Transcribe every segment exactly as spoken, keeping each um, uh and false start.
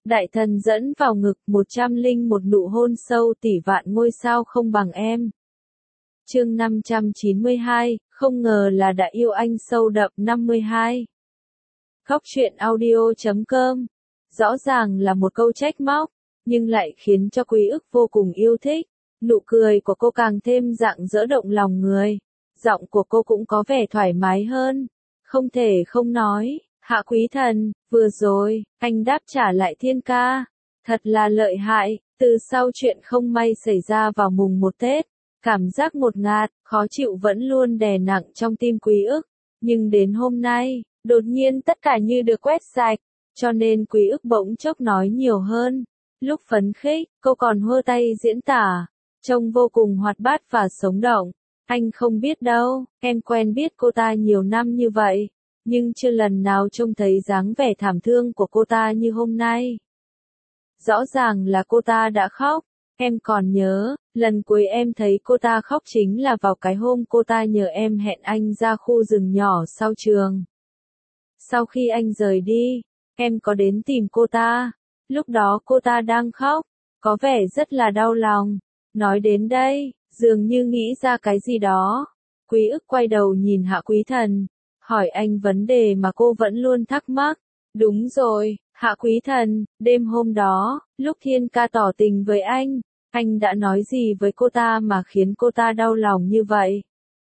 Đại thần dẫn vào ngực, một trăm linh một nụ hôn sâu tỷ vạn ngôi sao không bằng em. Chương năm trăm chín mươi hai, không ngờ là đã yêu anh sâu đậm. Năm mươi hai. Khóc chuyện audio chấm com. Rõ ràng là một câu trách móc, nhưng lại khiến cho Quý Ức vô cùng yêu thích. Nụ cười của cô càng thêm rạng rỡ động lòng người. Giọng của cô cũng có vẻ thoải mái hơn. Không thể không nói, Hạ Quý Thần, vừa rồi, anh đáp trả lại Thiên ca. Thật là lợi hại, từ sau chuyện không may xảy ra vào mùng một Tết. Cảm giác ngột ngạt, khó chịu vẫn luôn đè nặng trong tim Quý Ức. Nhưng đến hôm nay, đột nhiên tất cả như được quét sạch, cho nên Quý Ức bỗng chốc nói nhiều hơn. Lúc phấn khích, cô còn hơ tay diễn tả, trông vô cùng hoạt bát và sống động. Anh không biết đâu, em quen biết cô ta nhiều năm như vậy, nhưng chưa lần nào trông thấy dáng vẻ thảm thương của cô ta như hôm nay. Rõ ràng là cô ta đã khóc, em còn nhớ, lần cuối em thấy cô ta khóc chính là vào cái hôm cô ta nhờ em hẹn anh ra khu rừng nhỏ sau trường. Sau khi anh rời đi, em có đến tìm cô ta, lúc đó cô ta đang khóc, có vẻ rất là đau lòng. Nói đến đây, dường như nghĩ ra cái gì đó. Quý Ức quay đầu nhìn Hạ Quý Thần, hỏi anh vấn đề mà cô vẫn luôn thắc mắc. Đúng rồi, Hạ Quý Thần, đêm hôm đó, lúc Thiên ca tỏ tình với anh, anh đã nói gì với cô ta mà khiến cô ta đau lòng như vậy?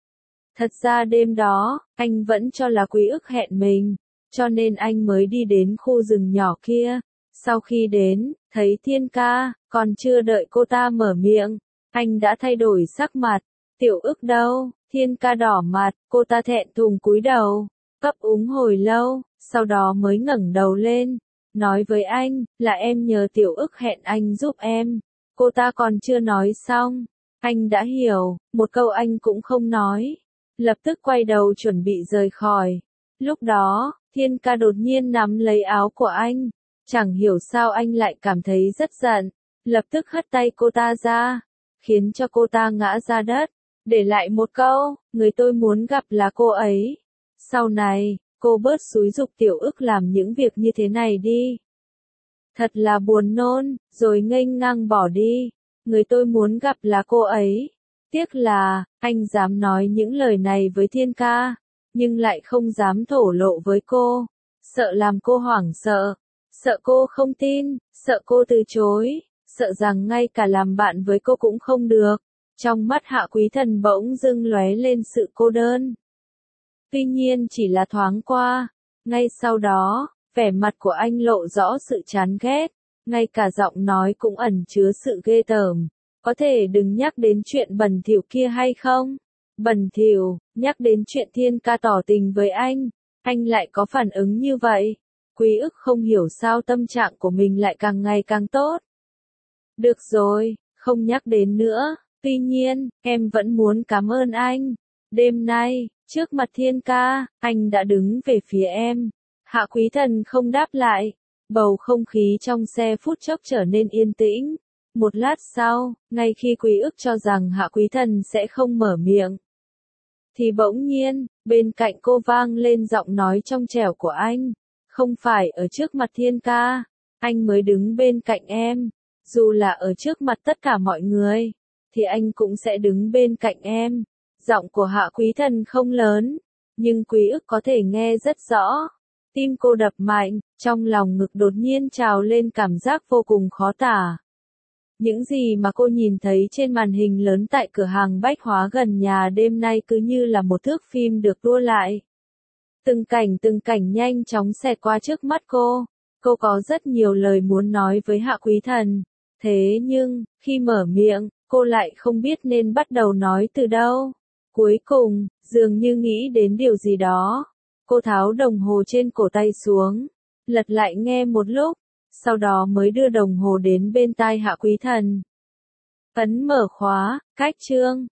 Thật ra đêm đó, anh vẫn cho là Quý Ức hẹn mình, cho nên anh mới đi đến khu rừng nhỏ kia. Sau khi đến, thấy Thiên ca, còn chưa đợi cô ta mở miệng, anh đã thay đổi sắc mặt. Tiểu Ức đâu? Thiên ca đỏ mặt, cô ta thẹn thùng cúi đầu, ấp úng hồi lâu, sau đó mới ngẩng đầu lên, nói với anh, là em nhờ Tiểu Ức hẹn anh giúp em. Cô ta còn chưa nói xong, anh đã hiểu, một câu anh cũng không nói, lập tức quay đầu chuẩn bị rời khỏi. Lúc đó, Thiên ca đột nhiên nắm lấy áo của anh, chẳng hiểu sao anh lại cảm thấy rất giận, lập tức hất tay cô ta ra, khiến cho cô ta ngã ra đất, để lại một câu, người tôi muốn gặp là cô ấy. Sau này, cô bớt xúi giục Tiểu Ức làm những việc như thế này đi. Thật là buồn nôn, rồi nghênh ngang bỏ đi. Người tôi muốn gặp là cô ấy. Tiếc là, anh dám nói những lời này với Thiên ca, nhưng lại không dám thổ lộ với cô. Sợ làm cô hoảng sợ, sợ cô không tin, sợ cô từ chối, sợ rằng ngay cả làm bạn với cô cũng không được. Trong mắt Hạ Quý Thần bỗng dưng lóe lên sự cô đơn. Tuy nhiên chỉ là thoáng qua, ngay sau đó, vẻ mặt của anh lộ rõ sự chán ghét, ngay cả giọng nói cũng ẩn chứa sự ghê tởm. Có thể đừng nhắc đến chuyện bẩn thỉu kia hay không? Bẩn thỉu, nhắc đến chuyện Thiên ca tỏ tình với anh, anh lại có phản ứng như vậy. Quý Ức không hiểu sao tâm trạng của mình lại càng ngày càng tốt. Được rồi, không nhắc đến nữa. Tuy nhiên, em vẫn muốn cảm ơn anh. Đêm nay, trước mặt Thiên ca, anh đã đứng về phía em. Hạ Quý Thần không đáp lại. Bầu không khí trong xe phút chốc trở nên yên tĩnh. Một lát sau, ngay khi Quý Ức cho rằng Hạ Quý Thần sẽ không mở miệng, thì bỗng nhiên, bên cạnh cô vang lên giọng nói trong trẻo của anh. Không phải ở trước mặt Thiên ca, anh mới đứng bên cạnh em. Dù là ở trước mặt tất cả mọi người, thì anh cũng sẽ đứng bên cạnh em. Giọng của Hạ Quý Thần không lớn, nhưng Quý Ức có thể nghe rất rõ. Tim cô đập mạnh, trong lòng ngực đột nhiên trào lên cảm giác vô cùng khó tả. Những gì mà cô nhìn thấy trên màn hình lớn tại cửa hàng bách hóa gần nhà đêm nay cứ như là một thước phim được tua lại. Từng cảnh từng cảnh nhanh chóng xẹt qua trước mắt cô. Cô có rất nhiều lời muốn nói với Hạ Quý Thần. Thế nhưng, khi mở miệng, cô lại không biết nên bắt đầu nói từ đâu. Cuối cùng, dường như nghĩ đến điều gì đó, cô tháo đồng hồ trên cổ tay xuống, lật lại nghe một lúc, sau đó mới đưa đồng hồ đến bên tai Hạ Quý Thần. Ấn mở khóa, cách chương.